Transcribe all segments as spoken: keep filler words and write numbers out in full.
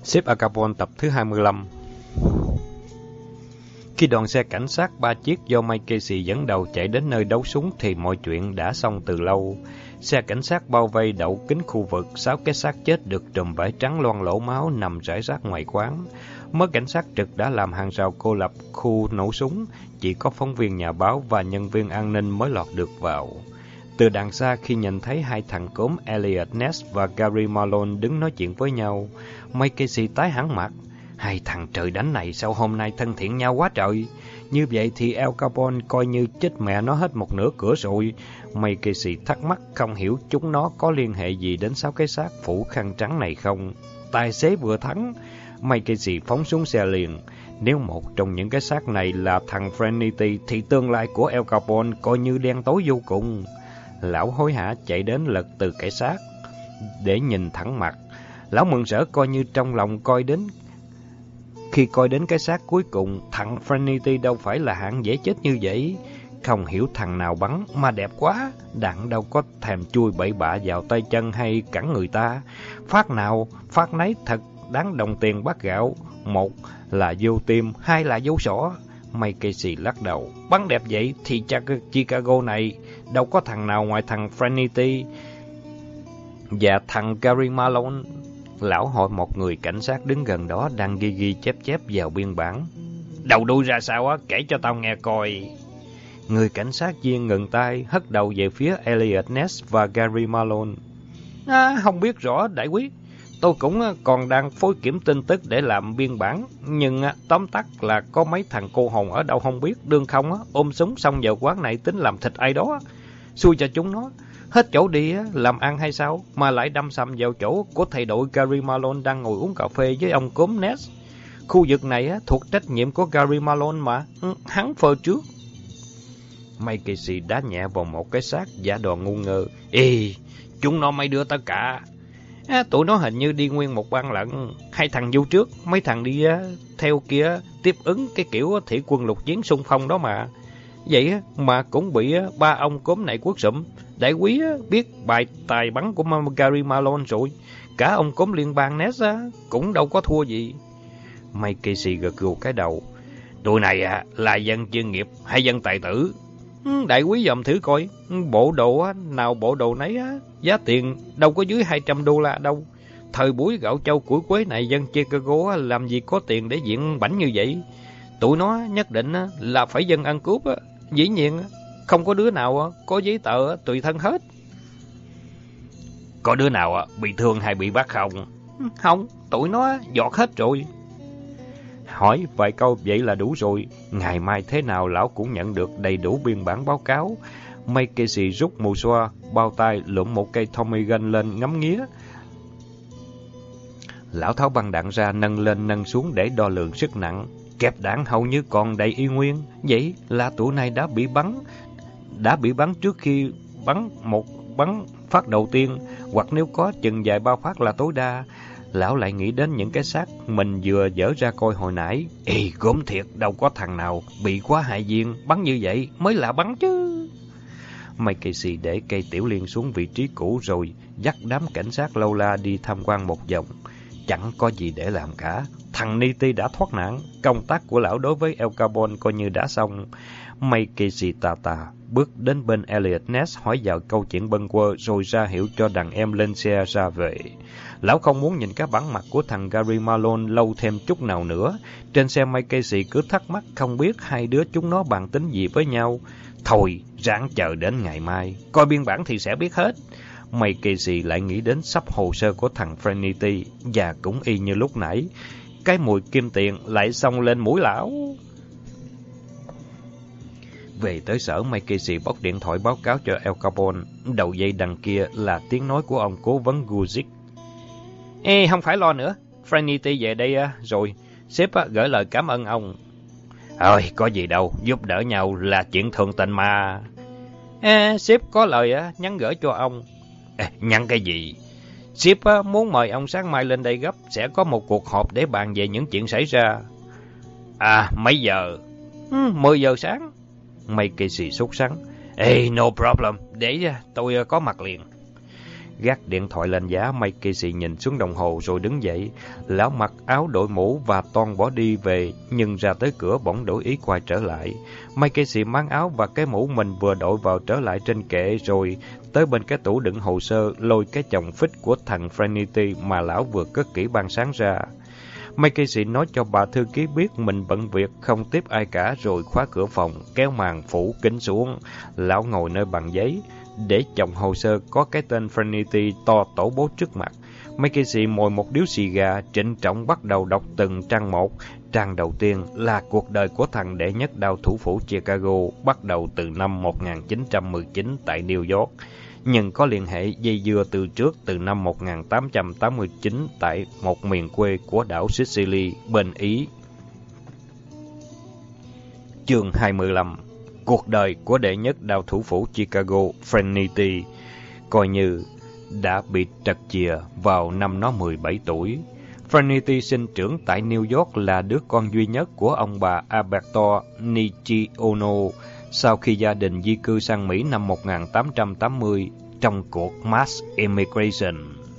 Sếp Al Capone tập thứ hai mươi lăm. Khi đoàn xe cảnh sát ba chiếc do Mike Casey dẫn đầu chạy đến nơi đấu súng thì mọi chuyện đã xong từ lâu. Xe cảnh sát bao vây đậu kín khu vực, sáu cái xác chết được trùm vải trắng loang lỗ máu nằm rải rác ngoài quán. Mới cảnh sát trực đã làm hàng rào cô lập khu nổ súng, chỉ có phóng viên nhà báo và nhân viên an ninh mới lọt được vào. Từ đằng xa khi nhìn thấy hai thằng cốm Elliot Ness và Gary Malone đứng nói chuyện với nhau, Mike Casey tái hẳn mặt. Hai thằng trời đánh này sao hôm nay thân thiện nhau quá trời. Như vậy thì Al Capone coi như chết mẹ nó hết một nửa cửa rồi. Mike Casey thắc mắc không hiểu chúng nó có liên hệ gì đến sáu cái xác phủ khăn trắng này không. Tài xế vừa thắng, Mike Casey phóng xuống xe liền. Nếu một trong những cái xác này là thằng Frenity thì tương lai của Al Capone coi như đen tối vô cùng. Lão hối hả chạy đến lật từ cái xác để nhìn thẳng mặt. Lão mừng rỡ coi như trong lòng coi đến Khi coi đến cái xác cuối cùng, thằng Frenity đâu phải là hạng dễ chết như vậy. Không hiểu thằng nào bắn mà đẹp quá, đạn đâu có thèm chui bậy bạ vào tay chân hay cẳng người ta. Phát nào, phát nấy thật đáng đồng tiền bát gạo. Một là vô tim, hai là vô sọ. Mike Casey lắc đầu. Bắn đẹp vậy thì Chicago này đâu có thằng nào ngoài thằng Frenity và thằng Gary Malone. Lão hỏi một người cảnh sát đứng gần đó đang ghi ghi chép chép vào biên bản. Đầu đuôi ra sao á, kể cho tao nghe coi. Người cảnh sát viên ngừng tay, hất đầu về phía Elliot Ness và Gary Malone. À, không biết rõ đại quý. Tôi cũng còn đang phối kiểm tin tức để làm biên bản. Nhưng tóm tắt là có mấy thằng cô hồn ở đâu không biết, đương không á, ôm súng xong vào quán này tính làm thịt ai đó. Xui cho chúng nó. Hết chỗ đi á, làm ăn hay sao, mà lại đâm sầm vào chỗ của thầy đội Gary Malone đang ngồi uống cà phê với ông cốm Ness. Khu vực này á, thuộc trách nhiệm của Gary Malone mà, hắn phơ trước. Mike Casey đá nhẹ vào một cái xác giả đò ngu ngơ. Ê, chúng nó mấy đứa tất cả. À, tụi nó hình như đi nguyên một ban lận. Hai thằng vô trước, mấy thằng đi á, theo kia tiếp ứng cái kiểu thủy quân lục chiến xung phong đó mà. Vậy á, mà cũng bị á, ba ông cốm này quất sụm. Đại quý á, biết bài tài bắn của Gary Malone rồi. Cả ông cốm liên bang Ness á, cũng đâu có thua gì. Mike Casey gật gù cái đầu. Tụi này à, là dân chuyên nghiệp hay dân tài tử? Đại quý dòm thử coi. Bộ đồ á, nào bộ đồ nấy á, giá tiền đâu có dưới hai trăm đô la đâu. Thời buổi gạo châu củi quế này, dân Chicago á, làm gì có tiền để diện bảnh như vậy. Tụi nó nhất định á, là phải dân ăn cướp á. Dĩ nhiên không có đứa nào có giấy tờ tùy thân hết. Có đứa nào bị thương hay bị bắt không? Không, tụi nó giọt hết rồi. Hỏi vài câu vậy là đủ rồi. Ngày mai thế nào lão cũng nhận được đầy đủ biên bản báo cáo. Mike Casey rút mù xoa, bao tay lượm một cây Tommy gun lên ngắm nghía. Lão tháo băng đạn ra, nâng lên nâng xuống để đo lường sức nặng. Kẹp đạn hầu như còn đầy y nguyên. Vậy là tụi này đã bị bắn Đã bị bắn trước khi bắn một bắn phát đầu tiên, hoặc nếu có chừng vài ba phát là tối đa. Lão lại nghĩ đến những cái xác mình vừa dở ra coi hồi nãy. Ê, gớm thiệt, đâu có thằng nào bị quá hại viên bắn như vậy mới là bắn chứ. Mike Casey để cây tiểu liên xuống vị trí cũ rồi dắt đám cảnh sát lâu la đi tham quan một vòng. Chẳng có gì để làm cả. Thằng Nitti đã thoát nạn. Công tác của lão đối với Al Capone coi như đã xong. Mike Casey tà tà bước đến bên Elliot Ness hỏi vào câu chuyện bâng quơ, rồi ra hiệu cho đàn em lên xe ra về. Lão không muốn nhìn cái bản mặt của thằng Gary Malone lâu thêm chút nào nữa. Trên xe Mike Casey cứ thắc mắc không biết hai đứa chúng nó bàn tính gì với nhau. Thôi, ráng chờ đến ngày mai, coi biên bản thì sẽ biết hết. Mike Casey lại nghĩ đến sắp hồ sơ của thằng Frenity, và cũng y như lúc nãy, cái mùi kim tiền lại xông lên mũi lão. Về tới sở, Mike Casey bóc điện thoại báo cáo cho Al Capone. Đầu dây đằng kia là tiếng nói của ông cố vấn Guzik. Ê, không phải lo nữa, Frenity về đây rồi, sếp gửi lời cảm ơn ông. Ôi, có gì đâu, giúp đỡ nhau là chuyện thường tình mà. À, sếp có lời nhắn gửi cho ông. À, nhắn cái gì? Sếp muốn mời ông sáng mai lên đây gấp, sẽ có một cuộc họp để bàn về những chuyện xảy ra. À, mấy giờ? Ừ, mười giờ sáng. Mike Casey sốt sắng. Ê, no problem, để tôi có mặt liền. Gác điện thoại lên giá, Mike Casey nhìn xuống đồng hồ rồi đứng dậy. Lão mặc áo đội mũ và toan bỏ đi về, nhưng ra tới cửa bỗng đổi ý quay trở lại. Mike Casey mang áo và cái mũ mình vừa đội vào trở lại trên kệ, rồi tới bên cái tủ đựng hồ sơ, lôi cái chồng phích của thằng Trinity mà lão vừa cất kỹ ban sáng ra. Mike Casey nói cho bà thư ký biết mình bận việc, không tiếp ai cả, rồi khóa cửa phòng, kéo màn phủ kính xuống. Lão ngồi nơi bàn giấy, để chồng hồ sơ có cái tên Trinity to tổ bố trước mặt. Mike Casey mồi một điếu xì gà, trịnh trọng bắt đầu đọc từng trang một. Trang đầu tiên là cuộc đời của thằng đệ nhất đao thủ phủ Chicago, bắt đầu từ năm một nghìn chín trăm mười chín tại New York, nhưng có liên hệ dây dưa từ trước từ năm một nghìn tám trăm tám mươi chín tại một miền quê của đảo Sicily bên Ý. Chương hai mươi lăm. Cuộc đời của đệ nhất đao thủ phủ Chicago, Trinity, coi như đã bị trật chìa vào năm nó mười bảy tuổi. Trinity sinh trưởng tại New York, là đứa con duy nhất của ông bà Alberto Nishiono sau khi gia đình di cư sang Mỹ năm một nghìn tám trăm tám mươi trong cuộc Mass Immigration.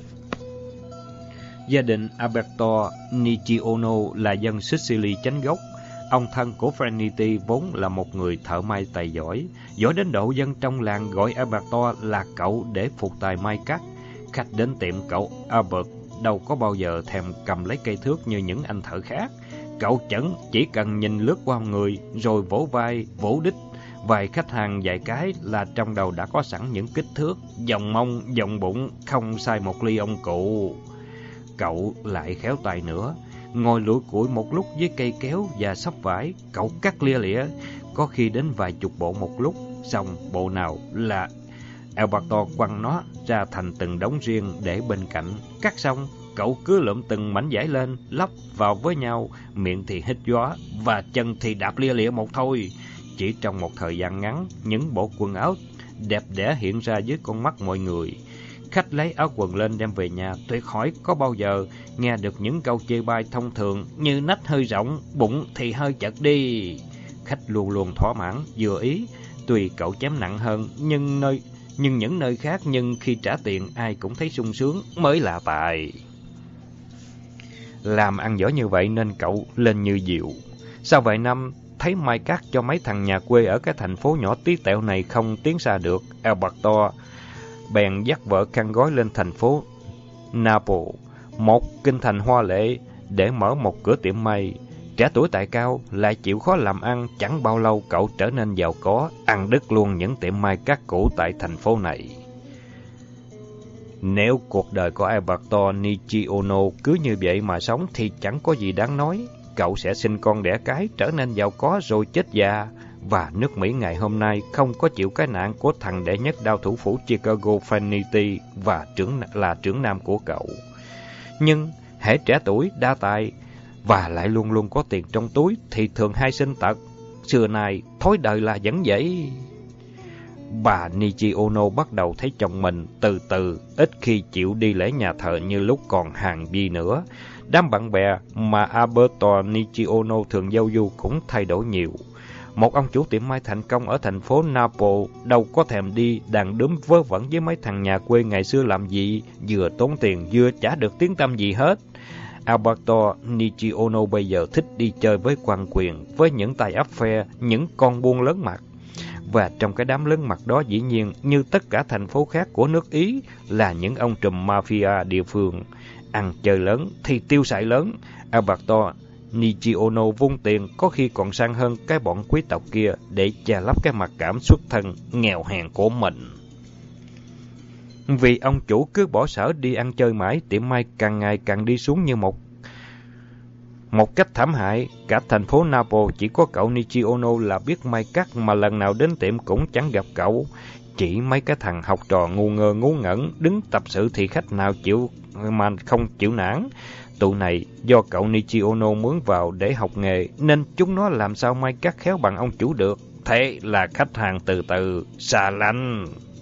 Gia đình Alberto Nishiono là dân Sicily chánh gốc. Ông thân của Trinity vốn là một người thợ may tài giỏi, giỏi đến độ dân trong làng gọi Alberto là cậu để phục tài may cắt. Khách đến tiệm cậu Albert đâu có bao giờ thèm cầm lấy cây thước như những anh thợ khác. Cậu chẩn chỉ cần nhìn lướt qua người rồi vỗ vai, vỗ đít vài khách hàng vài cái là trong đầu đã có sẵn những kích thước, vòng mông, vòng bụng, không sai một ly ông cụ. Cậu lại khéo tay nữa, ngồi lủi củi một lúc với cây kéo và xốc vải, cậu cắt lia lịa, có khi đến vài chục bộ một lúc, xong bộ nào là Alberto quăng nó ra thành từng đống riêng để bên cạnh. Cắt xong, cậu cứ lượm từng mảnh vải lên, lắp vào với nhau, miệng thì hít gió và chân thì đạp lia lịa một thôi. Chỉ trong một thời gian ngắn, những bộ quần áo đẹp đẽ hiện ra dưới con mắt mọi người. Khách lấy áo quần lên đem về nhà, tuyệt khỏi có bao giờ nghe được những câu chê bai thông thường như nách hơi rộng, bụng thì hơi chật đi. Khách luôn luôn thỏa mãn, vừa ý. Tuy cậu chém nặng hơn, nhưng nơi nhưng những nơi khác, nhưng khi trả tiền ai cũng thấy sung sướng mới là tài. Làm ăn giỏi như vậy nên cậu lên như diều. Sau vài năm, thấy mai cắt cho mấy thằng nhà quê ở cái thành phố nhỏ tí tẹo này không tiến xa được, Alberto bèn dắt vợ khăn gói lên thành phố Naples, một kinh thành hoa lệ, để mở một cửa tiệm may. Trẻ tuổi tài cao, lại chịu khó làm ăn, chẳng bao lâu cậu trở nên giàu có, ăn đứt luôn những tiệm may cắt cũ tại thành phố này. Nếu cuộc đời của Alberto Nishiono cứ như vậy mà sống thì chẳng có gì đáng nói. Cậu sẽ sinh con đẻ cái, trở nên giàu có rồi chết già. Và nước Mỹ ngày hôm nay không có chịu cái nạn của thằng đệ nhất đao thủ phủ Chicago Trinity và trưởng là trưởng nam của cậu. Nhưng hễ trẻ tuổi, đa tài và lại luôn luôn có tiền trong túi thì thường hay sinh tật. Xưa nay thói đời là vẫn vậy. Bà Nishiono bắt đầu thấy chồng mình từ từ ít khi chịu đi lễ nhà thờ như lúc còn hàng vi nữa. Đám bạn bè mà Alberto Nishiono thường giao du cũng thay đổi nhiều. Một ông chủ tiệm may thành công ở thành phố Naples đâu có thèm đi đàn đúm vớ vẩn với mấy thằng nhà quê ngày xưa làm gì, vừa tốn tiền vừa chả được tiếng tăm gì hết. Alberto Nishiono bây giờ thích đi chơi với quan quyền, với những tay áp phe, những con buôn lớn mặt. Và trong cái đám lớn mặt đó dĩ nhiên, như tất cả thành phố khác của nước Ý, là những ông trùm mafia địa phương. Ăn chơi lớn thì tiêu xài lớn. Alberto Nishiono vung tiền có khi còn sang hơn cái bọn quý tộc kia để che lấp cái mặc cảm xuất thân nghèo hèn của mình. Vì ông chủ cứ bỏ sở đi ăn chơi mãi, tiệm may càng ngày càng đi xuống như một một cách thảm hại. Cả thành phố Naples chỉ có cậu Nishiono là biết may cắt, mà lần nào đến tiệm cũng chẳng gặp cậu. Chỉ mấy cái thằng học trò ngu ngơ ngu ngẩn đứng tập sự thì khách nào chịu mà không chịu nản. Tụi này do cậu Nishiono mướn vào để học nghề nên chúng nó làm sao may cắt khéo bằng ông chủ được. Thế là khách hàng từ từ xa lánh.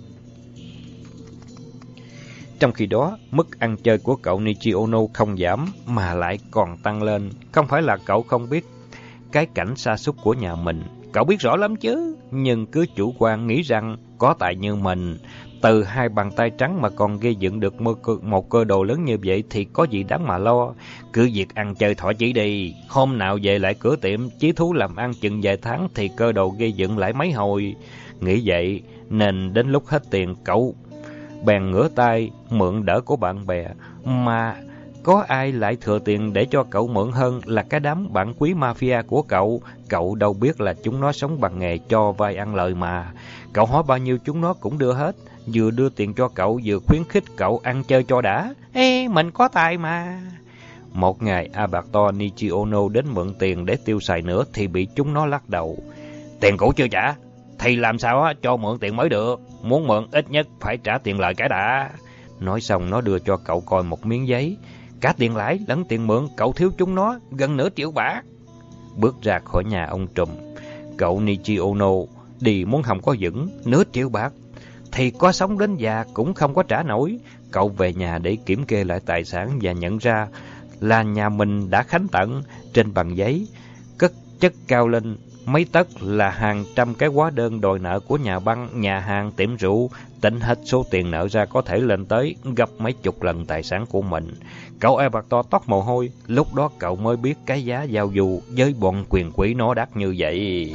Trong khi đó, mức ăn chơi của cậu Nishiono không giảm mà lại còn tăng lên. Không phải là cậu không biết cái cảnh sa sút của nhà mình, cậu biết rõ lắm chứ, nhưng cứ chủ quan nghĩ rằng có tài như mình, từ hai bàn tay trắng mà còn gây dựng được một cơ đồ lớn như vậy thì có gì đáng mà lo. Cứ việc ăn chơi thỏa chí đi, hôm nào về lại cửa tiệm, chí thú làm ăn chừng vài tháng thì cơ đồ gây dựng lại mấy hồi. Nghĩ vậy nên đến lúc hết tiền, cậu bèn ngửa tay mượn đỡ của bạn bè. Mà có ai lại thừa tiền để cho cậu mượn hơn là cái đám bạn quý mafia của cậu. Cậu đâu biết là chúng nó sống bằng nghề cho vay ăn lời mà. Cậu hỏi bao nhiêu chúng nó cũng đưa hết, vừa đưa tiền cho cậu vừa khuyến khích cậu ăn chơi cho đã. Ê, mình có tài mà. Một ngày Alberto Nishiono đến mượn tiền để tiêu xài nữa thì bị chúng nó lắc đầu. Tiền cũ chưa trả thì làm sao cho mượn tiền mới được. Muốn mượn ít nhất phải trả tiền lời cái đã. Nói xong nó đưa cho cậu coi một miếng giấy. Cả tiền lãi lẫn tiền mượn cậu thiếu chúng nó gần nửa triệu bạc. Bước ra khỏi nhà ông trùm, cậu Nishiono đi muốn không có vững. Nửa triệu bạc thì có sống đến già cũng không có trả nổi. Cậu về nhà để kiểm kê lại tài sản và nhận ra là nhà mình đã khánh tận. Trên bằng giấy cất chất cao lên mấy tấc là hàng trăm cái hóa đơn đòi nợ của nhà băng, nhà hàng, tiệm rượu. Tính hết số tiền nợ ra có thể lên tới gấp mấy chục lần tài sản của mình. Cậu Alberto toát mồ hôi. Lúc đó cậu mới biết cái giá giao du với bọn quyền quý nó đắt như vậy.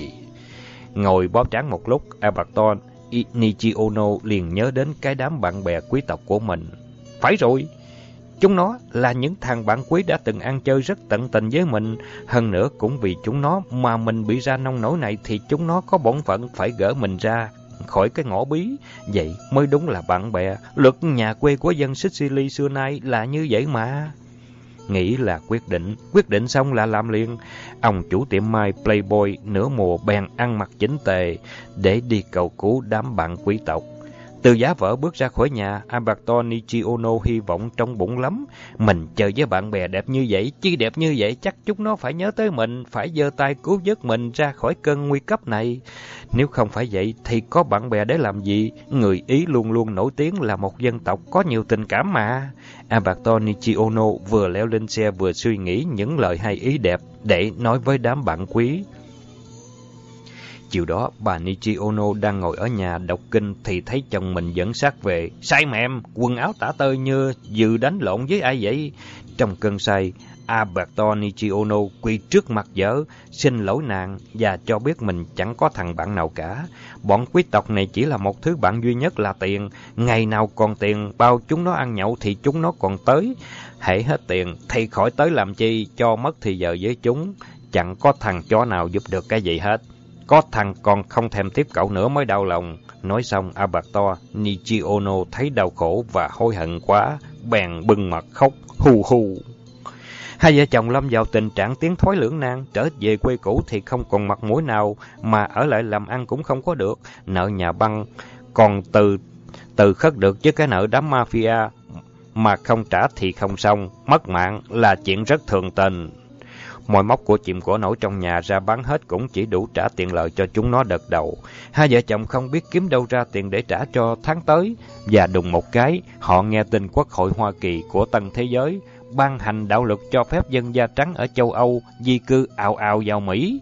Ngồi bóp trán một lúc, Alberto Nishiono liền nhớ đến cái đám bạn bè quý tộc của mình. Phải rồi, chúng nó là những thằng bạn quý đã từng ăn chơi rất tận tình với mình. Hơn nữa cũng vì chúng nó mà mình bị ra nông nổi này thì chúng nó có bổn phận phải gỡ mình ra khỏi cái ngõ bí. Vậy mới đúng là bạn bè. Luật nhà quê của dân Sicily xưa nay là như vậy mà. Nghĩ là quyết định, quyết định xong là làm liền. Ông chủ tiệm mai Playboy nửa mùa bèn ăn mặc chỉnh tề để đi cầu cứu đám bạn quý tộc. Từ giá vợ bước ra khỏi nhà, Alberto Nishiono hy vọng trong bụng lắm. Mình chơi với bạn bè đẹp như vậy, chi đẹp như vậy chắc chúng nó phải nhớ tới mình, phải giơ tay cứu vớt mình ra khỏi cơn nguy cấp này. Nếu không phải vậy thì có bạn bè để làm gì? Người Ý luôn luôn nổi tiếng là một dân tộc có nhiều tình cảm mà. Alberto Nishiono vừa leo lên xe vừa suy nghĩ những lời hay ý đẹp để nói với đám bạn quý. Chiều đó, bà Nishiono đang ngồi ở nhà đọc kinh thì thấy chồng mình dẫn xác về. Say mềm, quần áo tả tơi như dự đánh lộn với ai vậy? Trong cơn say, Alberto Nishiono quỳ trước mặt vợ, xin lỗi nàng và cho biết mình chẳng có thằng bạn nào cả. Bọn quý tộc này chỉ là một thứ bạn duy nhất là tiền. Ngày nào còn tiền, bao chúng nó ăn nhậu thì chúng nó còn tới. Hễ hết tiền thì khỏi tới làm chi, cho mất thì giờ với chúng. Chẳng có thằng chó nào giúp được cái gì hết. Có thằng còn không thèm tiếp cậu nữa mới đau lòng. Nói xong, Alberto Nishiono thấy đau khổ và hối hận quá, bèn bưng mặt khóc hù hù. Hai vợ chồng lâm vào tình trạng tiến thoái lưỡng nan, trở về quê cũ thì không còn mặt mũi nào, mà ở lại làm ăn cũng không có được. Nợ nhà băng còn từ từ khất được, chứ cái nợ đám mafia mà không trả thì không xong, mất mạng là chuyện rất thường tình. Mọi móc của chìm của nổi trong nhà ra bán hết cũng chỉ đủ trả tiền lợi cho chúng nó đợt đầu. Hai vợ chồng không biết kiếm đâu ra tiền để trả cho tháng tới. Và đùng một cái, họ nghe tin Quốc hội Hoa Kỳ của Tân Thế Giới ban hành đạo luật cho phép dân da trắng ở châu Âu di cư ào ào vào Mỹ.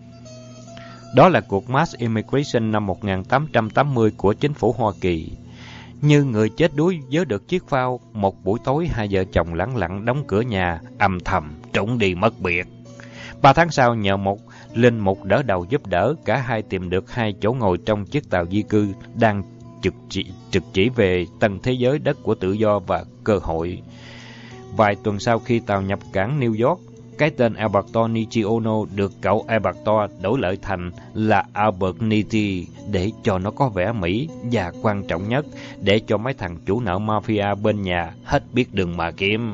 Đó là cuộc Mass Immigration năm một nghìn tám trăm tám mươi của chính phủ Hoa Kỳ. Như người chết đuối vớ được chiếc phao, một buổi tối hai vợ chồng lẳng lặng đóng cửa nhà, âm thầm trốn đi mất biệt. Ba tháng sau, nhờ một linh mục đỡ đầu giúp đỡ, cả hai tìm được hai chỗ ngồi trong chiếc tàu di cư đang trực chỉ, trực chỉ về Tân Thế Giới, đất của tự do và cơ hội. Vài tuần sau khi tàu nhập cảng New York, cái tên Alberto Nishiono được cậu Alberto đổi lại thành là Albert Nitti để cho nó có vẻ Mỹ, và quan trọng nhất, để cho mấy thằng chủ nợ mafia bên nhà hết biết đường mà kiếm.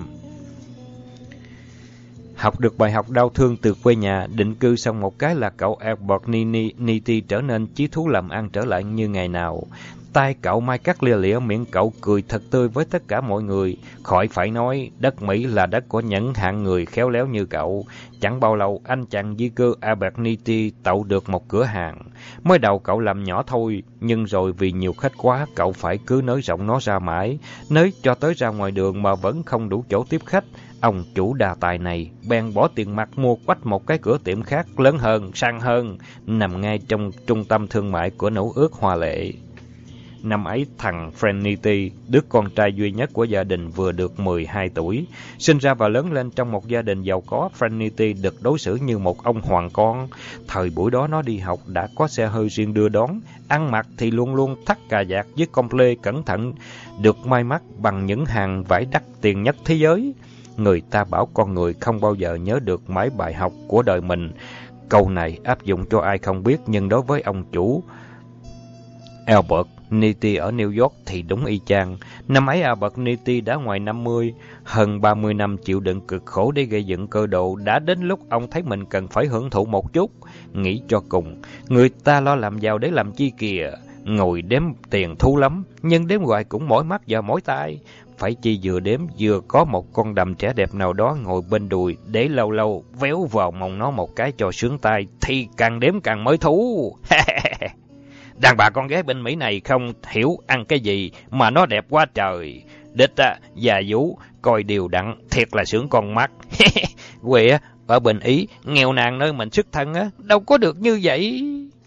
Học được bài học đau thương từ quê nhà, định cư xong một cái là cậu Albert Nitti trở nên chí thú làm ăn trở lại như ngày nào. Tay cậu mai cắt lia lịa, miệng cậu cười thật tươi với tất cả mọi người. Khỏi phải nói, đất Mỹ là đất của những hạng người khéo léo như cậu. Chẳng bao lâu, anh chàng di cư Albert Nitti tậu được một cửa hàng. Mới đầu cậu làm nhỏ thôi, nhưng rồi vì nhiều khách quá, cậu phải cứ nới rộng nó ra mãi. Nới cho tới ra ngoài đường mà vẫn không đủ chỗ tiếp khách. Ông chủ đa tài này bèn bỏ tiền mặt mua quách một cái cửa tiệm khác lớn hơn, sang hơn, nằm ngay trong trung tâm thương mại của Nữ ước Hoa Lệ. Năm ấy thằng Trinity, đứa con trai duy nhất của gia đình vừa được mười hai tuổi. Sinh ra và lớn lên trong một gia đình giàu có, Trinity được đối xử như một ông hoàng con. Thời buổi đó nó đi học đã có xe hơi riêng đưa đón, ăn mặc thì luôn luôn thắt cà vạt với comple cẩn thận, được may mắc bằng những hàng vải đắt tiền nhất thế giới. Người ta bảo con người không bao giờ nhớ được mãi bài học của đời mình. Câu này áp dụng cho ai không biết, nhưng đối với ông chủ Albert Nitti ở New York thì đúng y chang. Năm ấy Albert Nitti đã ngoài năm mươi, hơn ba mươi năm chịu đựng cực khổ để gây dựng cơ đồ, đã đến lúc ông thấy mình cần phải hưởng thụ một chút. Nghĩ cho cùng, người ta lo làm giàu để làm chi kìa, ngồi đếm tiền thú lắm, nhưng đếm hoài cũng mỏi mắt và mỏi tai. Phải chi vừa đếm vừa có một con đầm trẻ đẹp nào đó ngồi bên đùi, để lâu lâu véo vào mông nó một cái cho sướng tai, thì càng đếm càng mới thú. Đàn bà con gái bên Mỹ này không hiểu ăn cái gì mà nó đẹp quá trời. Đích á, già vú, coi điều đặn, thiệt là sướng con mắt. Quê ở bên Ý, nghèo nàn nơi mình xuất thân á, đâu có được như vậy.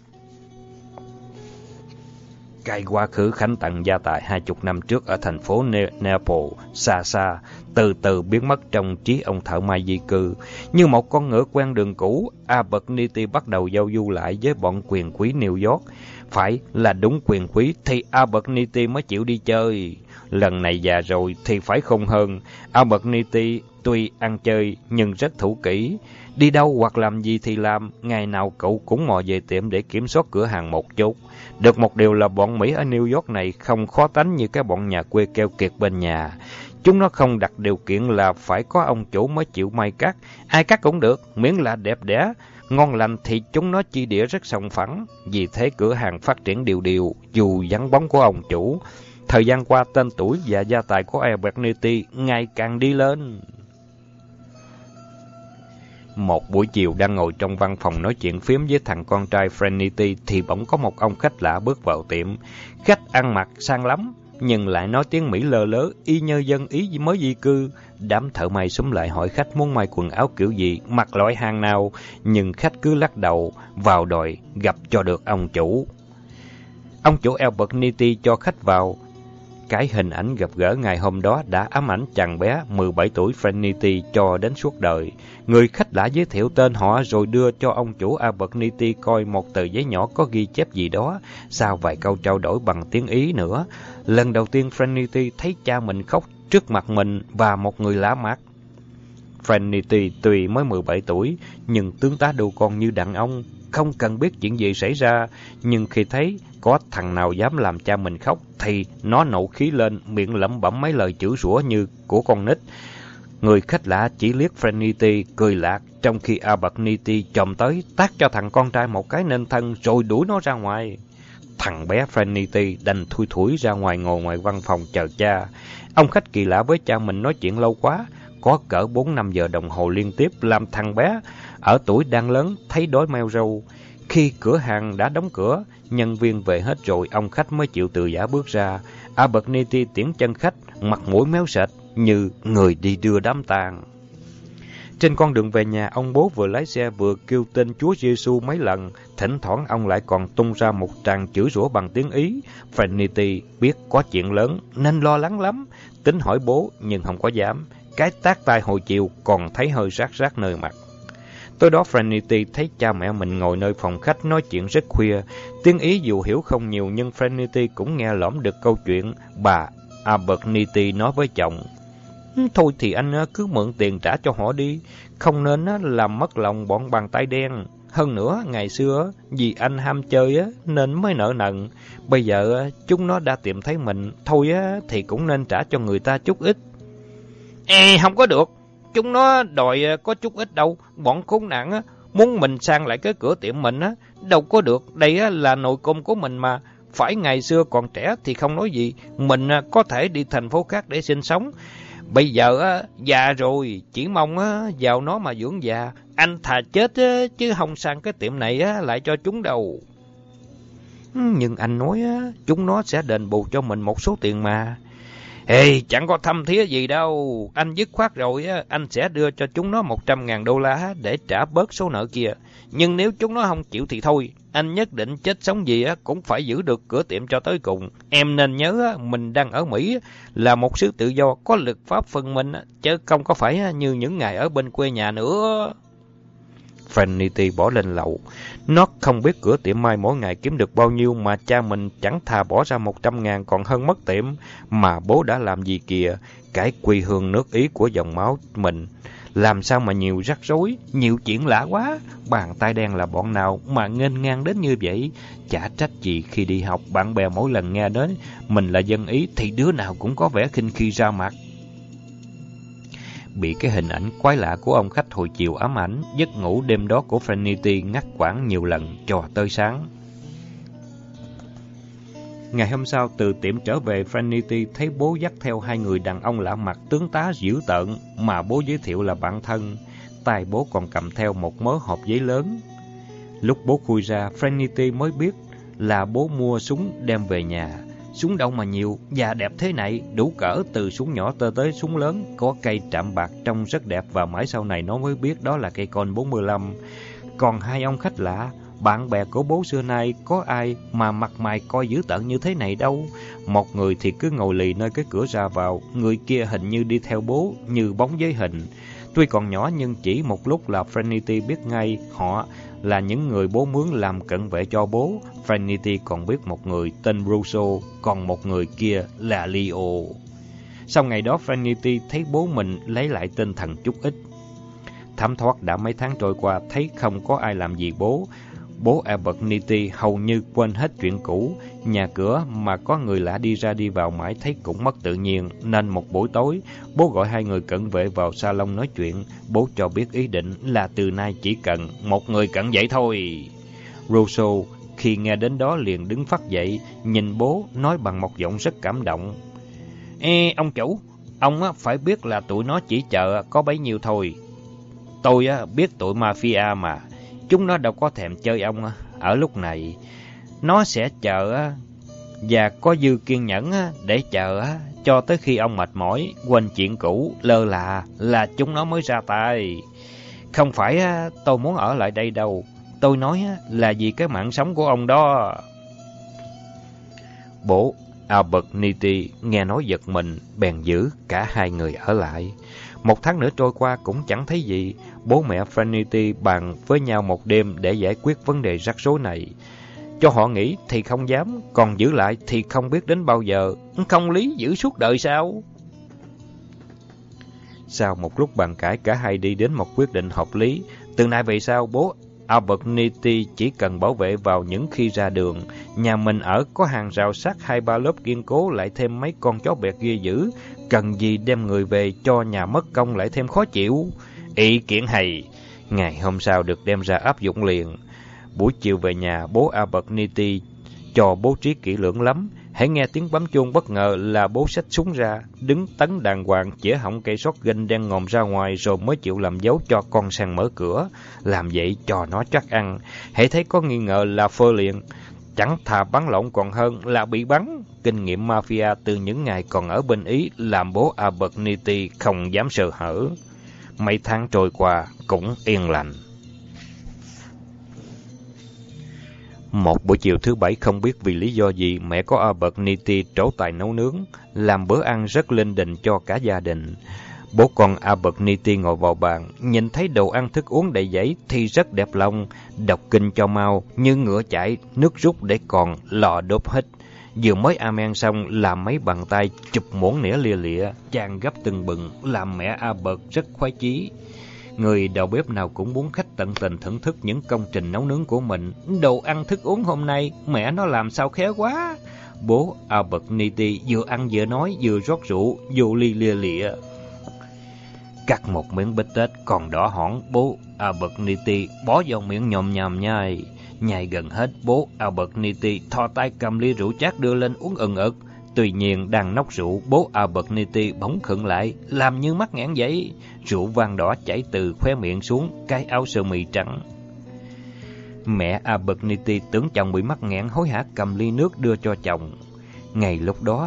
Cày quá khứ Khánh Tần gia tài hai chục năm trước ở thành phố Naples, xa xa, từ từ biến mất trong trí ông thợ may di cư. Như một con ngựa quen đường cũ, Albert Nitti bắt đầu giao du lại với bọn quyền quý New York. Phải là đúng quyền quý thì Albert Nitti mới chịu đi chơi. Lần này già rồi thì phải khôn hơn. Albert Nitti tuy ăn chơi nhưng rất thủ kỹ. Đi đâu hoặc làm gì thì làm, ngày nào cậu cũng mò về tiệm để kiểm soát cửa hàng một chút. Được một điều là bọn Mỹ ở New York này không khó tánh như cái bọn nhà quê keo kiệt bên nhà. Chúng nó không đặt điều kiện là phải có ông chủ mới chịu may cắt. Ai cắt cũng được, miễn là đẹp đẽ, ngon lành thì chúng nó chi đĩa rất sòng phẳng. Vì thế cửa hàng phát triển đều đều, dù vắng bóng của ông chủ. Thời gian qua, tên tuổi và gia tài của Albert Nitti ngày càng đi lên. Một buổi chiều đang ngồi trong văn phòng nói chuyện phím với thằng con trai Trinity thì bỗng có một ông khách lạ bước vào tiệm. Khách ăn mặc sang lắm, nhưng lại nói tiếng Mỹ lơ lớ, y như dân Ý mới di cư. Đám thợ may xúm lại hỏi khách muốn may quần áo kiểu gì, mặc loại hàng nào, nhưng khách cứ lắc đầu, vào đòi gặp cho được ông chủ. Ông chủ Albert Nitti cho khách vào. Cái hình ảnh gặp gỡ ngày hôm đó đã ám ảnh chàng bé mười bảy tuổi Trinity cho đến suốt đời. Người khách đã giới thiệu tên họ rồi đưa cho ông chủ Albert Nitti coi một tờ giấy nhỏ có ghi chép gì đó, sau vài câu trao đổi bằng tiếng Ý nữa. Lần đầu tiên Trinity thấy cha mình khóc trước mặt mình và một người lạ mặt. Trinity tuy mới mười bảy tuổi, nhưng tướng tá đồ con như đàn ông, không cần biết chuyện gì xảy ra, nhưng khi thấy có thằng nào dám làm cha mình khóc thì nó nộ khí lên, miệng lẩm bẩm mấy lời chửi rủa như của con nít. Người khách lạ chỉ liếc Trinity cười lạc, trong khi Albert Nitti chồm tới tát cho thằng con trai một cái nên thân rồi đuổi nó ra ngoài. Thằng bé Trinity đành thui thủi ra ngoài ngồi ngoài văn phòng chờ cha. Ông khách kỳ lạ với cha mình nói chuyện lâu quá, có cỡ bốn năm giờ đồng hồ liên tiếp, làm thằng bé ở tuổi đang lớn thấy đói meo râu. Khi cửa hàng đã đóng cửa, nhân viên về hết rồi, ông khách mới chịu từ giả bước ra. Albert Nitti tiễn chân khách, mặt mũi méo sệt như người đi đưa đám tang. Trên con đường về nhà, ông bố vừa lái xe vừa kêu tên Chúa Giêsu mấy lần, thỉnh thoảng ông lại còn tung ra một tràng chửi rủa bằng tiếng Ý. Trinity biết có chuyện lớn nên lo lắng lắm, tính hỏi bố nhưng không có dám. Cái tát tay hồi chiều còn thấy hơi rát rát nơi mặt. Tối đó Trinity thấy cha mẹ mình ngồi nơi phòng khách nói chuyện rất khuya. Tiếng Ý dù hiểu không nhiều nhưng Trinity cũng nghe lỏm được câu chuyện. Bà Albert Nitti nói với chồng: "Thôi thì anh cứ mượn tiền trả cho họ đi, không nên làm mất lòng bọn bàn tay đen. Hơn nữa, ngày xưa vì anh ham chơi nên mới nợ nần. Bây giờ chúng nó đã tìm thấy mình, thôi thì cũng nên trả cho người ta chút ít." Ê, không có được. Chúng nó đòi có chút ít đâu. Bọn khốn nạn á, muốn mình sang lại cái cửa tiệm mình á, đâu có được. Đây á, là nội công của mình mà. Phải ngày xưa còn trẻ thì không nói gì. Mình có thể đi thành phố khác để sinh sống. Bây giờ á, già rồi, chỉ mong á, vào nó mà dưỡng già. Anh thà chết á, chứ không sang cái tiệm này á, lại cho chúng đâu. Nhưng anh nói á, chúng nó sẽ đền bù cho mình một số tiền mà. Ê, chẳng có thâm thía gì đâu. Anh dứt khoát rồi á, anh sẽ đưa cho chúng nó một trăm ngàn đô la để trả bớt số nợ kia. Nhưng nếu chúng nó không chịu thì thôi, anh nhất định chết sống gì á cũng phải giữ được cửa tiệm cho tới cùng. Em nên nhớ á, mình đang ở Mỹ là một xứ tự do, có luật pháp phần mình, chứ không có phải như những ngày ở bên quê nhà nữa. Vanity bỏ lên lầu. Nó không biết cửa tiệm may mỗi ngày kiếm được bao nhiêu mà cha mình chẳng thà bỏ ra một trăm ngàn còn hơn mất tiệm. Mà bố đã làm gì kìa, cái quê hương nước Ý của dòng máu mình. Làm sao mà nhiều rắc rối, nhiều chuyện lạ quá. Bàn tay đen là bọn nào mà nghênh ngang đến như vậy. Chả trách gì khi đi học, bạn bè mỗi lần nghe đến mình là dân Ý thì đứa nào cũng có vẻ khinh khi ra mặt. Bị cái hình ảnh quái lạ của ông khách hồi chiều ám ảnh, giấc ngủ đêm đó của Vanity ngắt quãng nhiều lần cho tới sáng. Ngày hôm sau, từ tiệm trở về, Vanity thấy bố dắt theo hai người đàn ông lạ mặt tướng tá dữ tợn mà bố giới thiệu là bạn thân. Tay bố còn cầm theo một mớ hộp giấy lớn. Lúc bố khui ra, Vanity mới biết là bố mua súng đem về nhà. Súng đâu mà nhiều và đẹp thế này, đủ cỡ từ súng nhỏ tơ tới súng lớn, có cây trạm bạc trông rất đẹp và mãi sau này nó mới biết đó là cây Colt bốn mươi lăm. Còn hai ông khách lạ, bạn bè của bố xưa nay có ai mà mặt mày coi dữ tợn như thế này đâu. Một người thì cứ ngồi lì nơi cái cửa ra vào, người kia hình như đi theo bố như bóng với hình. Tuy còn nhỏ nhưng chỉ một lúc là Vanity biết ngay họ là những người bố mướn làm cận vệ cho bố. Vanity còn biết một người tên Russo, còn một người kia là Leo. Sau ngày đó, Vanity thấy bố mình lấy lại tinh thần chút ít. Thấm thoát đã mấy tháng trôi qua, thấy không có ai làm gì bố. Bố Abernethy hầu như quên hết chuyện cũ. Nhà cửa mà có người lạ đi ra đi vào mãi thấy cũng mất tự nhiên. Nên một buổi tối, bố gọi hai người cận vệ vào salon nói chuyện. Bố cho biết ý định là từ nay chỉ cần một người cận vệ thôi. Russo khi nghe đến đó liền đứng phắt dậy, nhìn bố nói bằng một giọng rất cảm động. Ê, ông chủ, ông á, phải biết là tụi nó chỉ chờ có bấy nhiêu thôi. Tôi á, biết tụi mafia mà. Chúng nó đâu có thèm chơi ông ở lúc này. Nó sẽ chờ và có dư kiên nhẫn để chờ cho tới khi ông mệt mỏi, quên chuyện cũ, lơ là là chúng nó mới ra tay. Không phải tôi muốn ở lại đây đâu. Tôi nói là vì cái mạng sống của ông đó. Bố Abernethy nghe nói giật mình, bèn giữ cả hai người ở lại. Một tháng nữa trôi qua cũng chẳng thấy gì. Bố mẹ Vanity bàn với nhau một đêm để giải quyết vấn đề rắc rối này. Cho họ nghỉ thì không dám, còn giữ lại thì không biết đến bao giờ. Không lý giữ suốt đời sao? Sau một lúc bàn cãi, cả hai đi đến một quyết định hợp lý. Từ nay về sau, bố Abernethy chỉ cần bảo vệ vào những khi ra đường. Nhà mình ở có hàng rào sắt hai ba lớp kiên cố, lại thêm mấy con chó bẹt ghê dữ. Cần gì đem người về cho nhà mất công lại thêm khó chịu. Ý kiến hay. Ngày hôm sau được đem ra áp dụng liền. Buổi chiều về nhà, bố Abernethy cho bố trí kỹ lưỡng lắm. Hãy nghe tiếng bấm chuông bất ngờ là bố xách súng ra, đứng tấn đàng hoàng, chĩa họng cây shotgun đen ngòm ra ngoài rồi mới chịu làm dấu cho con sang mở cửa. Làm vậy cho nó chắc ăn. Hãy thấy có nghi ngờ là phơ liền. Chẳng thà bắn lộn còn hơn là bị bắn. Kinh nghiệm mafia từ những ngày còn ở bên Ý làm bố Abernethy không dám sơ hở. Mấy tháng trôi qua cũng yên lành. Một buổi chiều thứ bảy, không biết vì lý do gì, mẹ có Abernethy trổ tài nấu nướng, làm bữa ăn rất linh đình cho cả gia đình. Bố con Abernethy ngồi vào bàn, nhìn thấy đồ ăn thức uống đầy dãy thì rất đẹp lòng, đọc kinh cho mau, như ngựa chạy, nước rút để còn, lò đốt hết. Vừa mới amen xong, làm mấy bàn tay chụp muỗng nĩa lia lịa, chan gấp từng bừng, làm mẹ Albert rất khoái chí. Người đầu bếp nào cũng muốn khách tận tình thưởng thức những công trình nấu nướng của mình. Đồ ăn thức uống hôm nay, mẹ nó làm sao khéo quá. Bố Abernethy vừa ăn vừa nói, vừa rót rượu, vô ly lia lịa. Cắt một miếng bít tết còn đỏ hỏn, bố Abernethy bỏ vào miệng nhòm nhòm nhai. Nhai gần hết, bố Abernethy thò tay cầm ly rượu chát đưa lên uống ừng ực. Tuy nhiên đang nốc rượu, bố Abernethy bỗng khựng lại, làm như mắc nghẽn vậy. Rượu vang đỏ chảy từ khóe miệng xuống cái áo sơ mi trắng. Mẹ Abernethy tưởng chồng bị mắc nghẽn, hối hả cầm ly nước đưa cho chồng. Ngày lúc đó,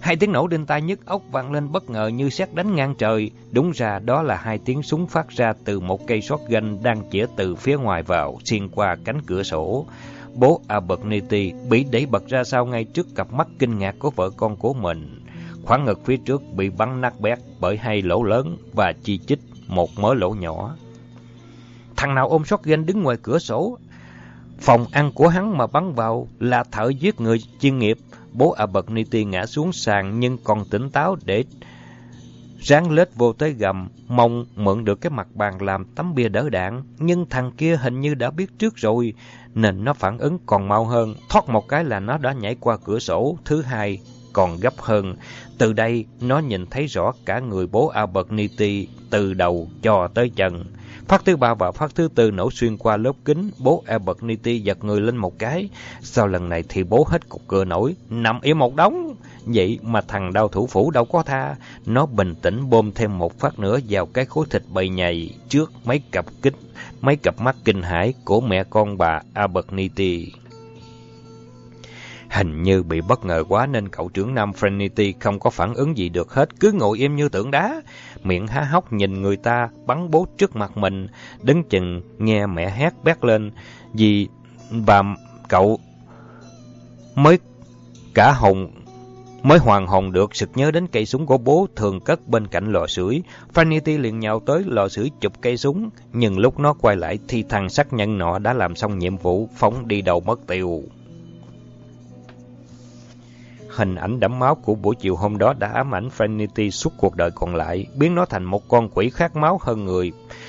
Hai tiếng nổ đinh tai nhức óc vang lên bất ngờ như sét đánh ngang trời. Đúng ra đó là hai tiếng súng phát ra từ một cây shotgun đang chĩa từ phía ngoài vào, xuyên qua cánh cửa sổ. Bố Abernathy bị đẩy bật ra sau ngay trước cặp mắt kinh ngạc của vợ con của mình. Khoảng ngực phía trước bị bắn nát bét bởi hai lỗ lớn và chi chít một mớ lỗ nhỏ. Thằng nào ôm shotgun đứng ngoài cửa sổ phòng ăn của hắn mà bắn vào là thợ giết người chuyên nghiệp. Bố Abernathy ngã xuống sàn nhưng còn tỉnh táo để ráng lết vô tới gầm, mong mượn được cái mặt bàn làm tấm bia đỡ đạn. Nhưng thằng kia hình như đã biết trước rồi, nên nó phản ứng còn mau hơn. Thoát một cái là nó đã nhảy qua cửa sổ. Thứ hai còn gấp hơn. Từ đây, nó nhìn thấy rõ cả người bố Abernathy từ đầu cho tới chân. Phát thứ ba và phát thứ tư nổ xuyên qua lớp kính. Bố Abernathy giật người lên một cái. Sau lần này thì bố hết cục cửa nổi, nằm im một đống. Vậy mà thằng đao thủ phủ đâu có tha. Nó bình tĩnh bôm thêm một phát nữa vào cái khối thịt bầy nhầy trước mấy cặp kích, mấy cặp mắt kinh hãi của mẹ con bà Abernathy. Hình như bị bất ngờ quá nên cậu trưởng nam Frenity không có phản ứng gì được hết, cứ ngồi im như tượng đá, miệng há hốc nhìn người ta bắn bố trước mặt mình, đứng chừng nghe mẹ hét bét lên gì và cậu mới cả hồn mới hoàn hồn được, sực nhớ đến cây súng của bố thường cất bên cạnh lò sưởi. Frenity liền nhào tới lò sưởi chụp cây súng, nhưng lúc nó quay lại thì thằng sát nhân nọ đã làm xong nhiệm vụ, phóng đi đâu mất tiêu. Hình ảnh đẫm máu của buổi chiều hôm đó đã ám ảnh Frenity suốt cuộc đời còn lại, biến nó thành một con quỷ khát máu hơn người.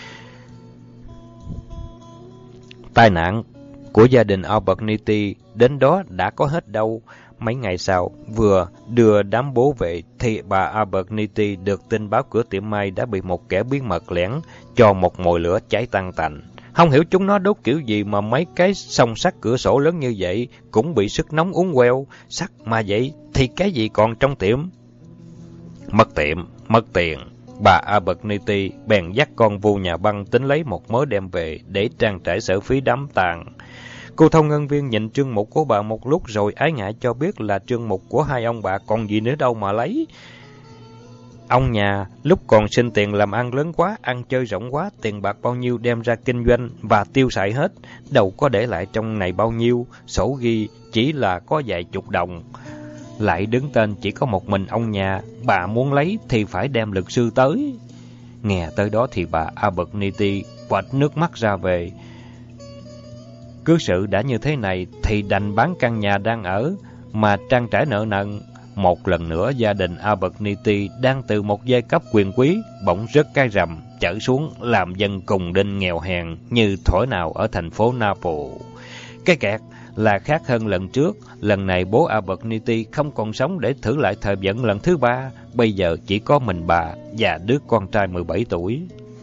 Tai nạn của gia đình Abernathy đến đó đã có hết đâu. Mấy ngày sau, vừa đưa đám bố về, thì bà Abernathy được tin báo cửa tiệm may đã bị một kẻ bí mật lẻn cho một mồi lửa cháy tan tành. Không hiểu chúng nó đốt kiểu gì mà mấy cái song sắt cửa sổ lớn như vậy cũng bị sức nóng uốn queo. Sắt mà vậy thì cái gì còn trong tiệm? Mất tiệm, mất tiền. Bà Abernathy bèn dắt con vô nhà băng tính lấy một mớ đem về để trang trải sở phí đám tang. Cô thông ngân viên nhìn trương mục của bà một lúc rồi ái ngại cho biết là trương mục của hai ông bà còn gì nữa đâu mà lấy. Ông nhà lúc còn sinh tiền làm ăn lớn quá, ăn chơi rộng quá, tiền bạc bao nhiêu đem ra kinh doanh và tiêu xài hết, đâu có để lại trong này bao nhiêu, sổ ghi chỉ là có vài chục đồng. Lại đứng tên chỉ có một mình ông nhà, bà muốn lấy thì phải đem luật sư tới. Nghe tới đó thì bà Abernathy quệt nước mắt ra về. Cứ sự đã như thế này thì đành bán căn nhà đang ở mà trang trải nợ nần. Một lần nữa gia đình Abernathy đang từ một giai cấp quyền quý bỗng rớt cái rầm trở xuống làm dân cùng đinh nghèo hèn như thổi nào ở thành phố Naples. Cái kẹt là khác hơn lần trước, lần này bố Abernathy không còn sống để thử lại thời vận lần thứ ba, bây giờ chỉ có mình bà và đứa con trai mười bảy tuổi.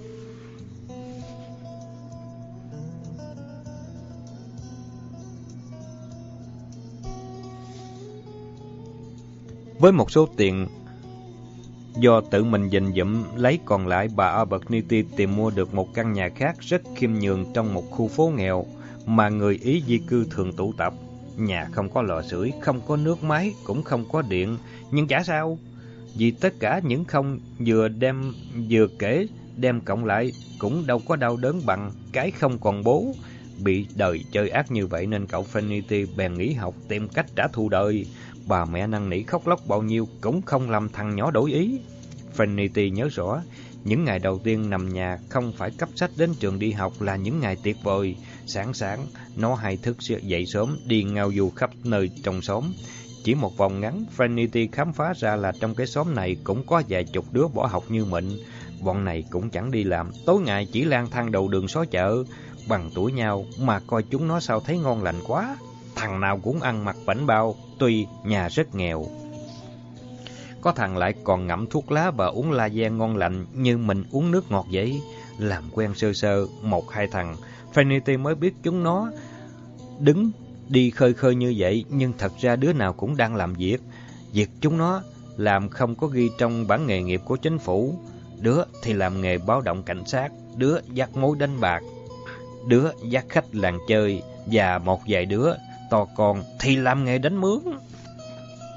Với một số tiền do tự mình dành dụm lấy còn lại, bà Abernathy tìm mua được một căn nhà khác rất khiêm nhường trong một khu phố nghèo mà người Ý di cư thường tụ tập. Nhà không có lò sưởi, không có nước máy, cũng không có điện, nhưng chả sao, vì tất cả những không vừa đem vừa kể đem cộng lại cũng đâu có đau đớn bằng cái không còn bố. Bị đời chơi ác như vậy nên cậu Frenity bèn nghỉ học tìm cách trả thù đời. Bà mẹ năn nỉ khóc lóc bao nhiêu cũng không làm thằng nhỏ đổi ý. Frenity nhớ rõ, những ngày đầu tiên nằm nhà không phải cấp sách đến trường đi học là những ngày tuyệt vời. Sáng sáng, nó hay thức dậy sớm đi ngao du khắp nơi trong xóm. Chỉ một vòng ngắn, Frenity khám phá ra là trong cái xóm này cũng có vài chục đứa bỏ học như mình. Bọn này cũng chẳng đi làm, tối ngày chỉ lang thang đầu đường xó chợ. Bằng tuổi nhau mà coi chúng nó sao thấy ngon lành quá. Thằng nào cũng ăn mặc bảnh bao, tuy nhà rất nghèo. Có thằng lại còn ngậm thuốc lá và uống la giang ngon lành như mình uống nước ngọt vậy. Làm quen sơ sơ, một hai thằng, Frenity mới biết chúng nó đứng đi khơi khơi như vậy, nhưng thật ra đứa nào cũng đang làm việc. Việc chúng nó làm không có ghi trong bản nghề nghiệp của chính phủ. Đứa thì làm nghề báo động cảnh sát, đứa dắt mối đánh bạc, đứa dắt khách làng chơi, và một vài đứa to con thì làm nghề đánh mướn.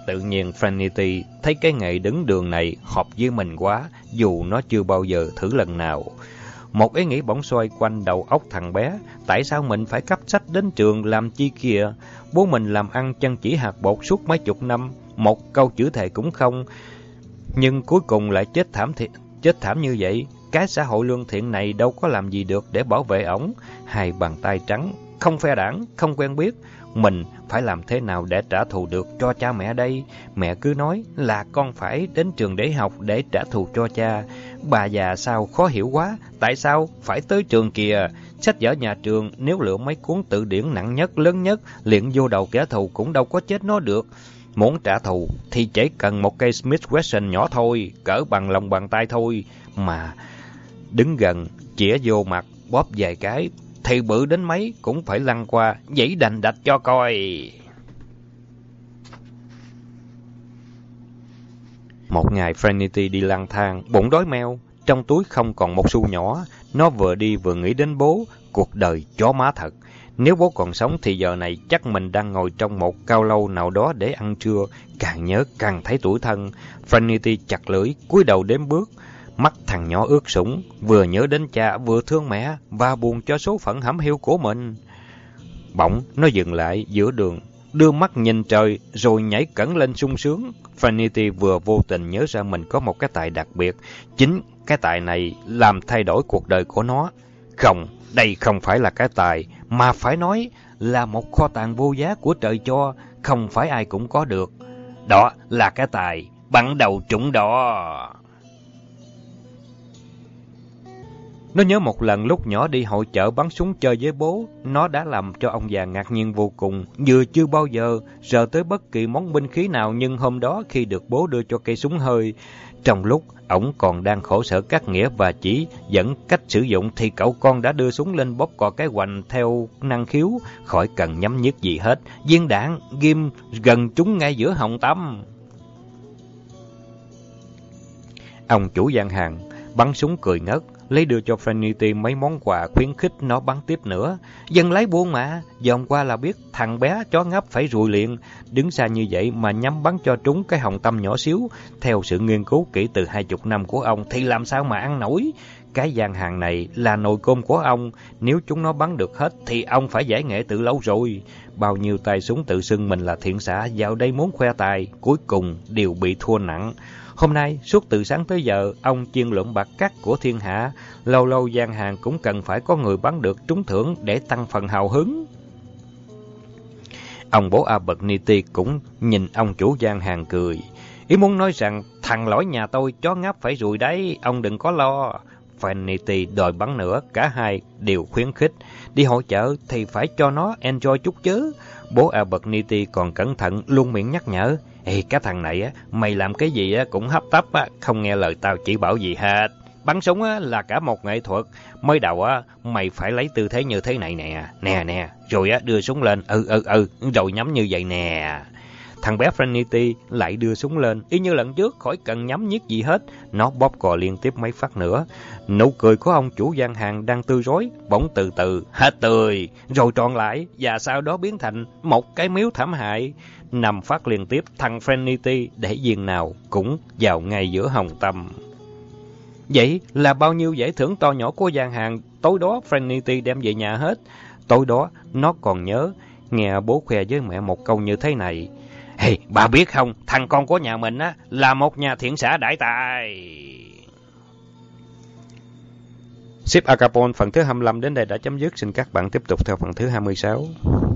tự nhiên Trinity thấy cái nghề đứng đường này hợp với mình quá, dù nó chưa bao giờ thử lần nào. Một ý nghĩ bỗng xoay quanh đầu óc thằng bé, tại sao mình phải cắp sách đến trường làm chi kìa? Bố mình làm ăn chân chỉ hạt bột suốt mấy chục năm, một câu chữ thề cũng không, nhưng cuối cùng lại chết thảm thiệt, chết thảm như vậy. Cái xã hội lương thiện này đâu có làm gì được để bảo vệ ổng. Hai bàn tay trắng, không phe đảng, không quen biết. Mình phải làm thế nào để trả thù được cho cha mẹ đây? Mẹ cứ nói là con phải đến trường để học để trả thù cho cha. Bà già sao khó hiểu quá, tại sao phải tới trường kìa? Sách vở nhà trường nếu lựa mấy cuốn từ điển nặng nhất, lớn nhất, liền vô đầu kẻ thù cũng đâu có chết nó được. Muốn trả thù thì chỉ cần một cây Smith Wesson nhỏ thôi, cỡ bằng lòng bàn tay thôi, mà đứng gần, chĩa vô mặt, bóp vài cái, thì bự đến mấy cũng phải lăn qua, giãy đành đạch cho coi. Một ngày Trinity đi lang thang, bụng đói meo, trong túi không còn một xu nhỏ. Nó vừa đi vừa nghĩ đến bố, cuộc đời chó má thật. Nếu bố còn sống thì giờ này chắc mình đang ngồi trong một cao lâu nào đó để ăn trưa. Càng nhớ càng thấy tủi thân. Trinity chặt lưỡi, cúi đầu đếm bước. Mắt thằng nhỏ ướt sũng, vừa nhớ đến cha, vừa thương mẹ, và buồn cho số phận hẩm hiu của mình. Bỗng, nó dừng lại giữa đường, đưa mắt nhìn trời, rồi nhảy cẫng lên sung sướng. Trinity vừa vô tình nhớ ra mình có một cái tài đặc biệt. Chính cái tài này làm thay đổi cuộc đời của nó. Không, đây không phải là cái tài, mà phải nói là một kho tàng vô giá của trời cho, không phải ai cũng có được. Đó là cái tài bắn đầu trúng đỏ. Nó nhớ một lần lúc nhỏ đi hội chợ bắn súng chơi với bố, nó đã làm cho ông già ngạc nhiên vô cùng, vừa chưa bao giờ rờ tới bất kỳ món binh khí nào, nhưng hôm đó khi được bố đưa cho cây súng hơi, trong lúc ổng còn đang khổ sở cắt nghĩa và chỉ dẫn cách sử dụng thì cậu con đã đưa súng lên bóp cò cái hoành theo năng khiếu, khỏi cần nhắm nhứt gì hết, viên đạn ghim gần trúng ngay giữa họng tâm. Ông chủ gian hàng bắn súng cười ngất, lấy đưa cho Trinity mấy món quà khuyến khích nó bắn tiếp nữa. Dân lấy buôn mà, dòm qua là biết thằng bé chó ngáp phải rùi liền. Đứng xa như vậy mà nhắm bắn cho trúng cái họng tâm nhỏ xíu. Theo sự nghiên cứu kỹ từ hai chục năm của ông thì làm sao mà ăn nổi. Cái gian hàng này là nồi cơm của ông. Nếu chúng nó bắn được hết thì ông phải giải nghệ từ lâu rồi. Bao nhiêu tay súng tự xưng mình là thiện xã vào đây muốn khoe tài, cuối cùng đều bị thua nặng. Hôm nay, suốt từ sáng tới giờ, ông chiên lượm bạc cát của thiên hạ. Lâu lâu gian hàng cũng cần phải có người bắn được trúng thưởng để tăng phần hào hứng. Ông bố Abernethy cũng nhìn ông chủ gian hàng cười. Ý muốn nói rằng, thằng lõi nhà tôi chó ngáp phải rùi đấy, ông đừng có lo. Vanity đòi bắn nữa, cả hai đều khuyến khích. Đi hội chợ thì phải cho nó enjoy chút chứ. Bố Abernethy còn cẩn thận luôn miệng nhắc nhở. Ê, cái thằng này á, mày làm cái gì á cũng hấp tấp á, không nghe lời tao chỉ bảo gì hết. Bắn súng á là cả một nghệ thuật. Mới đầu á, mày phải lấy tư thế như thế này nè, nè nè, rồi á đưa súng lên, ừ ừ ừ, rồi nhắm như vậy nè. Thằng bé Trinity lại đưa súng lên, y như lần trước, khỏi cần nhắm nhít gì hết. Nó bóp cò liên tiếp mấy phát nữa. Nụ cười của ông chủ gian hàng đang tươi rói, bỗng từ từ hết tươi, rồi tròn lại, và sau đó biến thành một cái miếu thảm hại. Nằm phát liên tiếp, thằng Trinity để viên nào cũng vào ngay giữa hồng tâm. Vậy là bao nhiêu giải thưởng to nhỏ của gian hàng, tối đó Trinity đem về nhà hết. Tối đó, nó còn nhớ, nghe bố khoe với mẹ một câu như thế này. Hey, bà biết không, thằng con của nhà mình á là một nhà thiện xã đại tài. Ship Acapone phần thứ hai mươi lăm đến đây đã chấm dứt. Xin các bạn tiếp tục theo phần thứ hai mươi sáu.